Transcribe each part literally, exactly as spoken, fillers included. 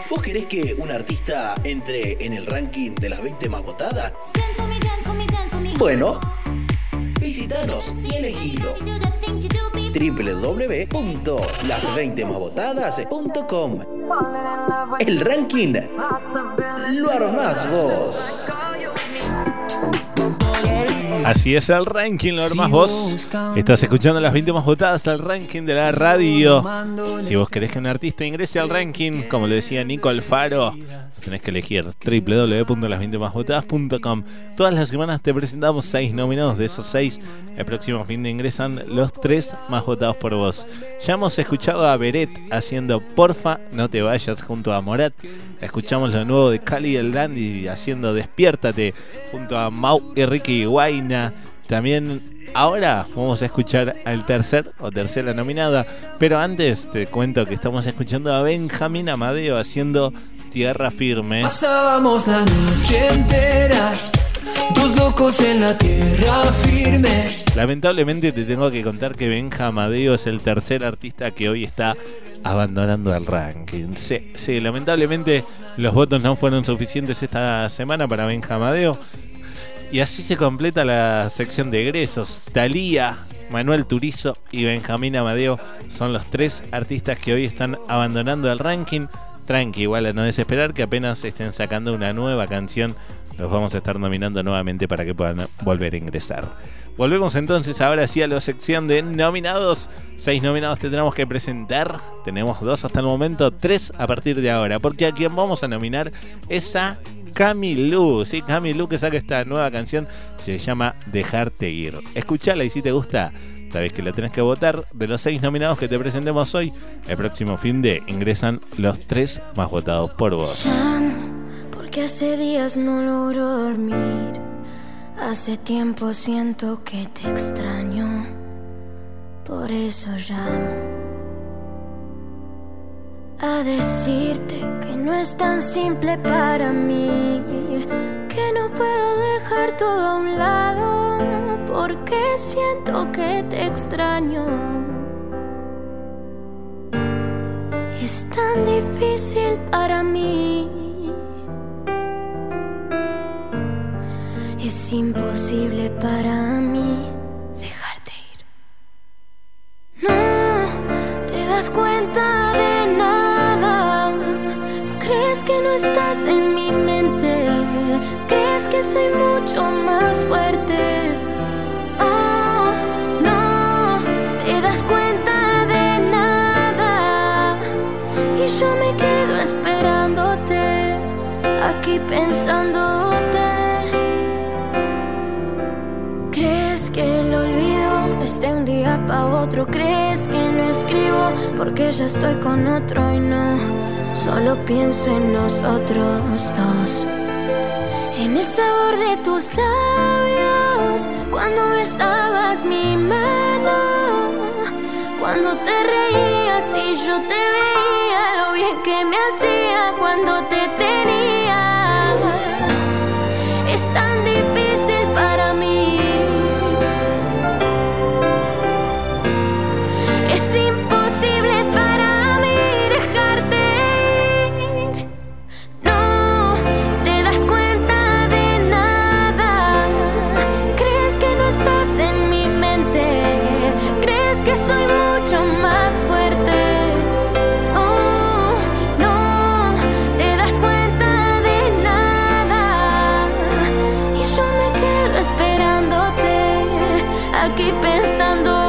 ¿Vos querés que un artista entre en el ranking de las veinte más votadas? Bueno, visitanos y elegilo. doble u doble u doble u punto las veinte más votadas punto com. El ranking lo armás vos. Así es, el ranking lo armás vos. Estás escuchando las veinte más votadas, el ranking de la radio. Si vos querés que un artista ingrese al ranking, como lo decía Nico Alfaro, tenés que elegir doble u doble u doble u punto las veinte más votadas punto com. Todas las semanas te presentamos seis nominados. De esos seis, el próximo fin de ingresan los tres más votados por vos. Ya hemos escuchado a Beret haciendo Porfa, no te vayas junto a Morat. Escuchamos lo nuevo de Cali el Dandy haciendo Despiértate junto a Mau y Ricky Guayna. También ahora vamos a escuchar al tercer o tercera nominada. Pero antes te cuento que estamos escuchando a Benjamín Amadeo haciendo Tierra Firme. Pasábamos la noche entera, dos locos en la tierra firme. Lamentablemente te tengo que contar que Benja Amadeo es el tercer artista que hoy está abandonando el ranking. Sí, sí, lamentablemente los votos no fueron suficientes esta semana para Benja Amadeo. Y así se completa la sección de egresos. Thalía, Manuel Turizo y Benjamín Amadeo son los tres artistas que hoy están abandonando el ranking. Tranqui, igual a no desesperar, que apenas estén sacando una nueva canción, los vamos a estar nominando nuevamente para que puedan volver a ingresar. Volvemos entonces ahora sí a la sección de nominados. Seis nominados te tenemos que presentar. Tenemos dos hasta el momento, tres a partir de ahora, porque a quien vamos a nominar es a Camilú. Sí, Camilú, que saca esta nueva canción, se llama Dejarte Ir. Escuchala y si te gusta, sabés que la tenés que votar. De los seis nominados que te presentemos hoy, el próximo fin de ingresan los tres más votados por vos. Porque hace días no logro dormir. Hace tiempo siento que te extraño. Por eso llamo a decirte que no es tan simple para mí, que no puedo dejar todo a un lado, porque siento que te extraño. Es tan difícil para mí, es imposible para mí dejarte ir. No te das cuenta de nada, crees que no estás en mi mente, crees que soy mucho más fuerte. Oh, no te das cuenta de nada, y yo me quedo esperándote, aquí pensándote. ¿Crees que el olvido es de un día pa' otro? ¿Crees que no escribo porque ya estoy con otro y no? Solo pienso en nosotros dos, en el sabor de tus labios, cuando besabas mi mano, cuando te reías y yo te veía, lo bien que me hacía cuando te tenía. Es tan difícil para mí, es imposible para mí dejarte ir. No te das cuenta de nada, crees que no estás en mi mente, crees que soy mucho más fuerte. Oh, no te das cuenta de nada, y yo me quedo esperándote, aquí pensándote.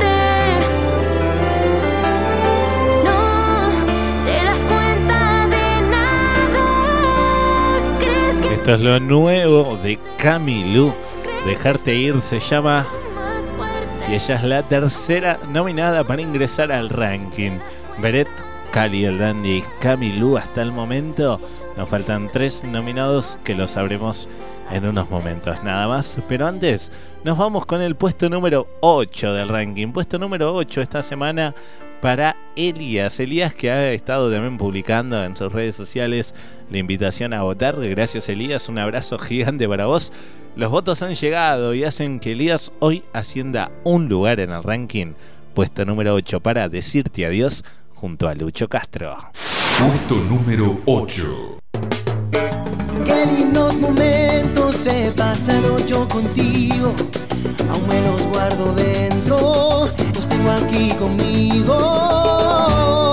Esto es lo nuevo de Camilú. Dejarte Ir se llama, y ella es la tercera nominada para ingresar al ranking. Beret, Cali el Dandy y Camilú hasta el momento. Nos faltan tres nominados que lo sabremos en unos momentos nada más. Pero antes nos vamos con el puesto número ocho del ranking. Puesto número ocho esta semana para Elías. Elías, que ha estado también publicando en sus redes sociales la invitación a votar. Gracias, Elías, un abrazo gigante para vos. Los votos han llegado y hacen que Elías hoy ascienda un lugar en el ranking. Puesto número ocho para Decirte Adiós junto a Lucho Castro. Puesto número ocho. Qué lindos momentos he pasado yo contigo, aún me los guardo dentro, los tengo aquí conmigo.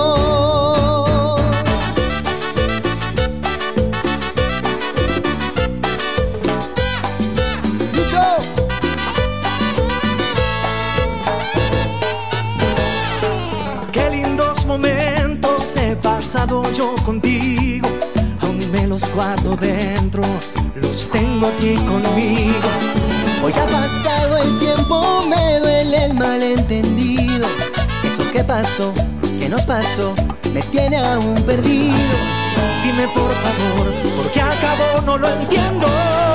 Qué lindos momentos he pasado yo contigo, aún me los guardo dentro, los tengo aquí conmigo. Hoy ha pasado el tiempo, me duele el malentendido. Eso que pasó, que nos pasó, me tiene aún perdido. Dime por favor, ¿por qué acabó? No lo entiendo.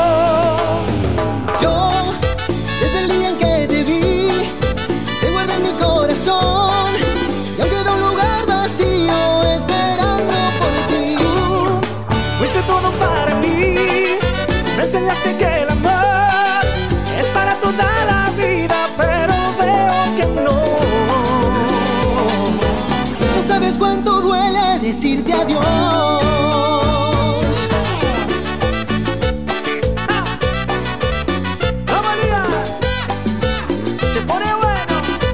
Yo, desde el día en que te vi, te guardé en mi corazón, y aún queda un lugar vacío esperando por ti. Tú fuiste todo para mí, me enseñaste que el amor es para toda la vida, pero veo que no. No sabes cuánto duele decirte adiós. Ah, no me digas, se pone bueno.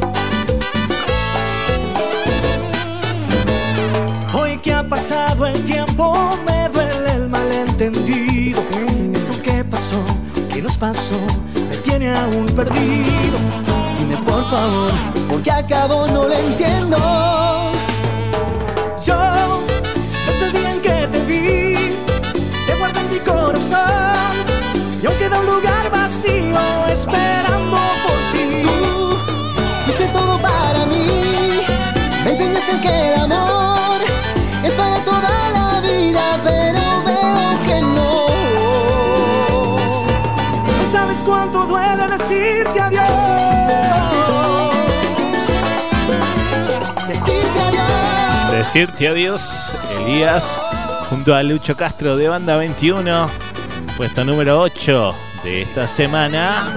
Hoy que ha pasado el tiempo, me duele el malentendido. Eso que pasó, que nos pasó, me tiene aún perdido. Dime por favor, ¿por qué acabó? No lo entiendo. Yo, desde el día en que te vi, te guardé en mi corazón, y aún queda un lugar vacío esperando por ti. Tú fuiste todo para mí, me enseñaste que el amor es para toda la vida, pero veo que no. No sabes cuánto duele decirte adiós. Decirte adiós. Decirte adiós, Elías, junto a Lucho Castro de Banda veintiuno, puesto número ocho de esta semana.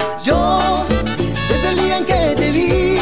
Yo, desde el día en que te vi,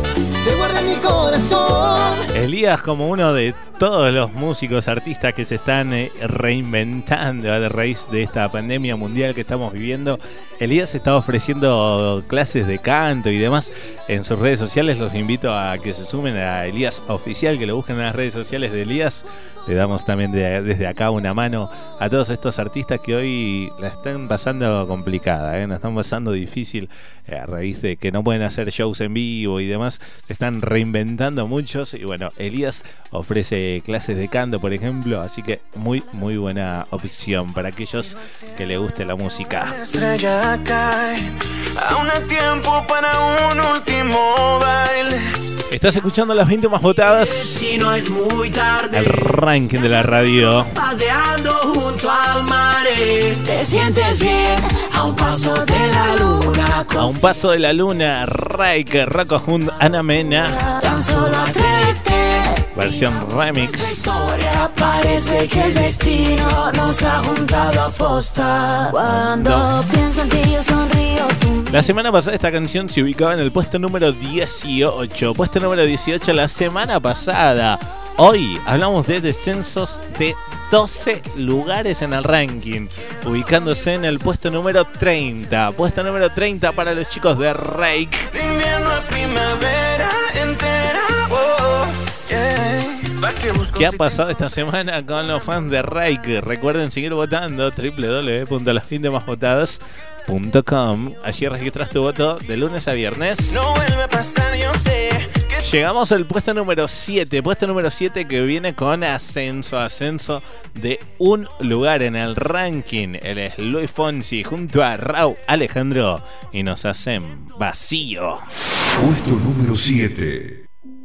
te guardé en mi corazón. Elías, como uno de todos los músicos, artistas que se están eh, reinventando a raíz de esta pandemia mundial que estamos viviendo, Elías está ofreciendo clases de canto y demás en sus redes sociales. Los invito a que se sumen a Elías Oficial, que lo busquen en las redes sociales de Elías. Le damos también de, desde acá una mano a todos estos artistas que hoy la están pasando complicada, ¿eh? La están pasando difícil eh, a raíz de que no pueden hacer shows en vivo y demás. Se están reinventando muchos y bueno, Elías ofrece clases de canto, por ejemplo, así que muy, muy buena opción para aquellos que les guste la música. La estrella cae, aún hay tiempo para un último baile. Estás escuchando las veinte más votadas. Si no es muy tarde, el ranking de la radio. Paseando junto al mar. Te sientes bien a un paso de la luna. A un paso de la luna, Raik, Rocco Hunt, Ana Mena. Tan solo atrévete. Versión remix. Historia parece que el destino nos ha juntado a posta. Cuando no. pienso en ti yo sonrío. Tú... La semana pasada esta canción se ubicaba en el puesto número dieciocho. Puesto número dieciocho la semana pasada. Hoy hablamos de descensos de doce lugares en el ranking, ubicándose en el puesto número treinta. Puesto número treinta para los chicos de Raik. De invierno a primavera entera. Oh, yeah. ¿Qué ha pasado esta semana con los fans de Raik? Recuerden seguir votando doble u doble u doble u punto las veinte más votadas punto com. Allí registras tu voto de lunes a viernes. No vuelve a pasar, yo sé. Llegamos al puesto número siete. Puesto número siete que viene con ascenso, ascenso de un lugar en el ranking. Él es Luis Fonsi junto a Raúl Alejandro y nos hacen vacío. Puesto número siete.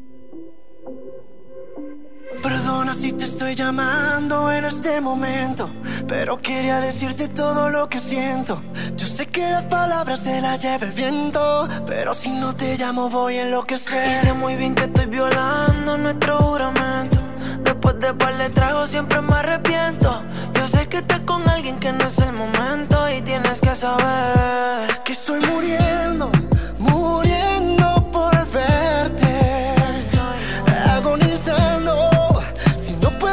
Perdona si te estoy llamando en este momento, pero quería decirte todo lo que siento. Yo sé que las palabras se las lleva el viento, pero si no te llamo voy a enloquecer. Y sé muy bien que estoy violando nuestro juramento. Después de par de tragos siempre me arrepiento. Yo sé que estás con alguien que no es el momento y tienes que saber que estoy muriendo, muriendo por verte, agonizando. Si no puedo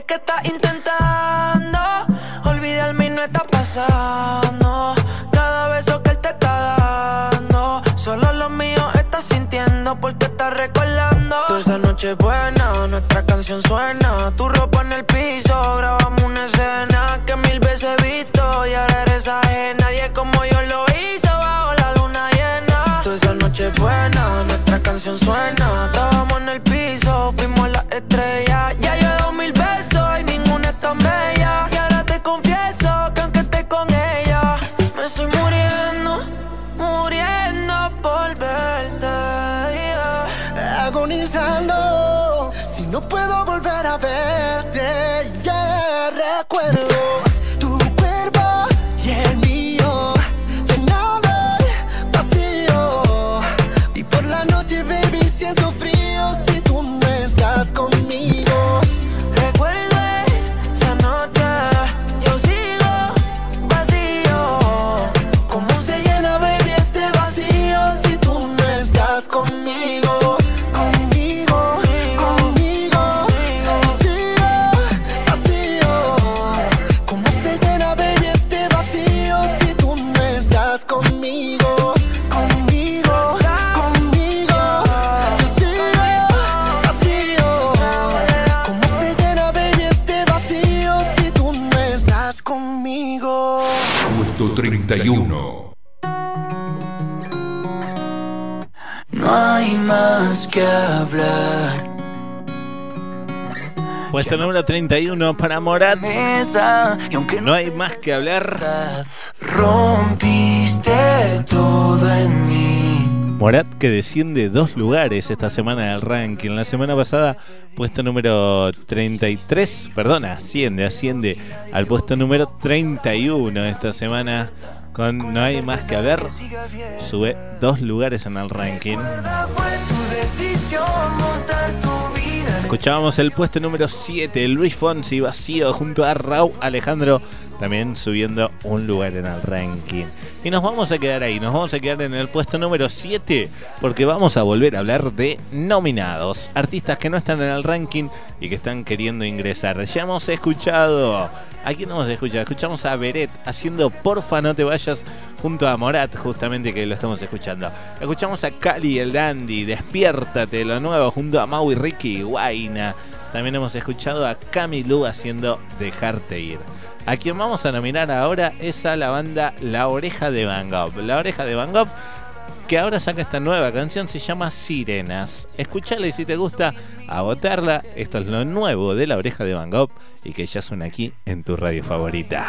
que estás intentando olvidarme y no está pasando. Cada beso que él te está dando, solo lo mío estás sintiendo porque estás recordando. Toda esa noche buena, nuestra canción suena. Tu ropa en el piso, grabamos una escena que mil veces he visto y ahora eres ajena. Nadie como yo lo hizo bajo la luna llena. Toda esa noche buena, nuestra canción suena. Estábamos en el piso, fuimos las estrellas. Ya yo he dado mil besos y ninguna es tan bella. Y ahora te confieso que aunque esté con ella, me estoy muriendo, muriendo por verte, yeah. Agonizando, si no puedo volver a verte, ya yeah, recuerdo tu cuerpo y el mío, llenando el vacío. Y por la noche, baby, siento frío si tú no estás conmigo. Recuerdo esa noche, yo sigo vacío. ¿Cómo se llena, baby, este vacío si tú no estás conmigo? Conmigo, conmigo, vacío, vacío. ¿Cómo se llena, baby, este vacío si tú no estás conmigo? Conmigo, conmigo, vacío, vacío. ¿Cómo se llena, baby, este vacío si tú no estás conmigo? Puesto treinta y uno. No hay más que hablar. Puesto número treinta y uno para Morat. Mesa, y aunque No hay más que hablar. rompiste todo en mí. Morat, que desciende dos lugares esta semana del ranking. La semana pasada, puesto número treinta y tres, perdón, asciende, asciende al puesto número treinta y uno esta semana con No hay más que hablar. Sube dos lugares en el ranking. Fue tu decisión montar tu vida. Escuchábamos el puesto número siete, Luis Fonsi, Vacío, junto a Raúl Alejandro, también subiendo un lugar en el ranking. Y nos vamos a quedar ahí, nos vamos a quedar en el puesto número siete, porque vamos a volver a hablar de nominados, artistas que no están en el ranking y que están queriendo ingresar. Ya hemos escuchado, ¿a quién hemos escuchado? Escuchamos a Beret haciendo Porfa no te vayas, junto a Morat, justamente, que lo estamos escuchando. Escuchamos a Cali el Dandy, Despiértate, lo nuevo, junto a Mau y Ricky Guaina. También hemos escuchado a Camilú haciendo Dejarte ir. A quien vamos a nominar ahora es a la banda La Oreja de Van Gogh. La Oreja de Van Gogh, que ahora saca esta nueva canción, se llama Sirenas. Escuchala y si te gusta, a votarla. Esto es lo nuevo de La Oreja de Van Gogh y que ya suena aquí en tu radio favorita.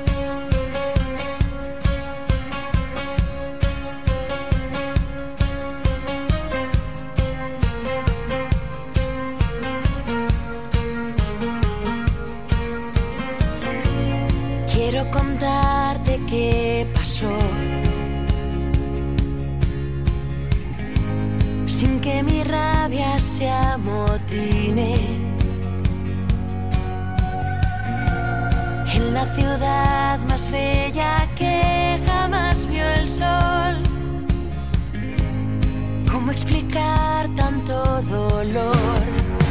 Quiero contarte qué pasó, sin que mi rabia se amotine. En la ciudad más bella que jamás vio el sol, ¿cómo explicar tanto dolor?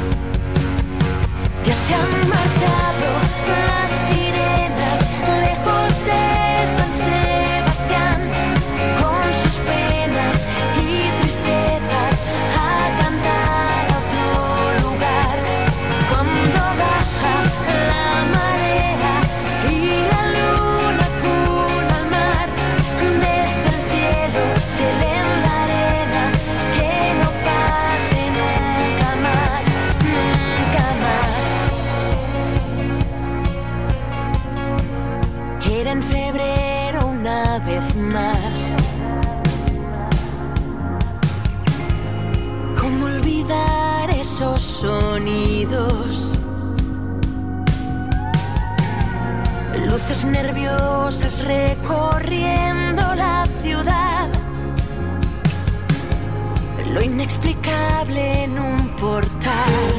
Ya se han marchado las sirenas lejos de San Sebastián, con sus penas y tristezas a cantar a otro lugar. Cuando baja la marea y la luna cuna al mar, desde el cielo se lee la arena, que no pase nunca más, nunca más. Era en febrero una vez más. ¿Cómo olvidar esos sonidos? Luces nerviosas recorriendo la ciudad, lo inexplicable en un portal.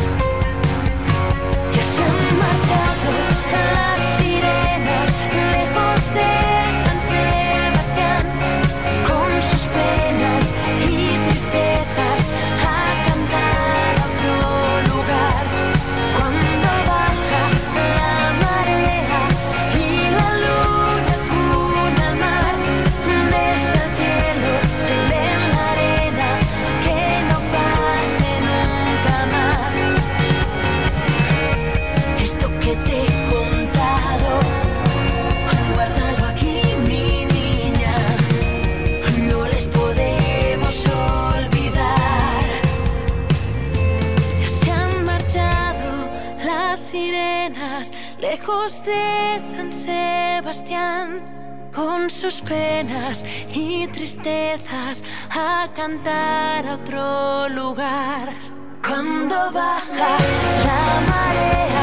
Ya se han marchado las sirenas lejos de San Sebastián, con sus penas y tristezas a cantar a otro lugar. Cuando baja lejos de San Sebastián, con sus penas y tristezas, a cantar a otro lugar. Cuando baja la marea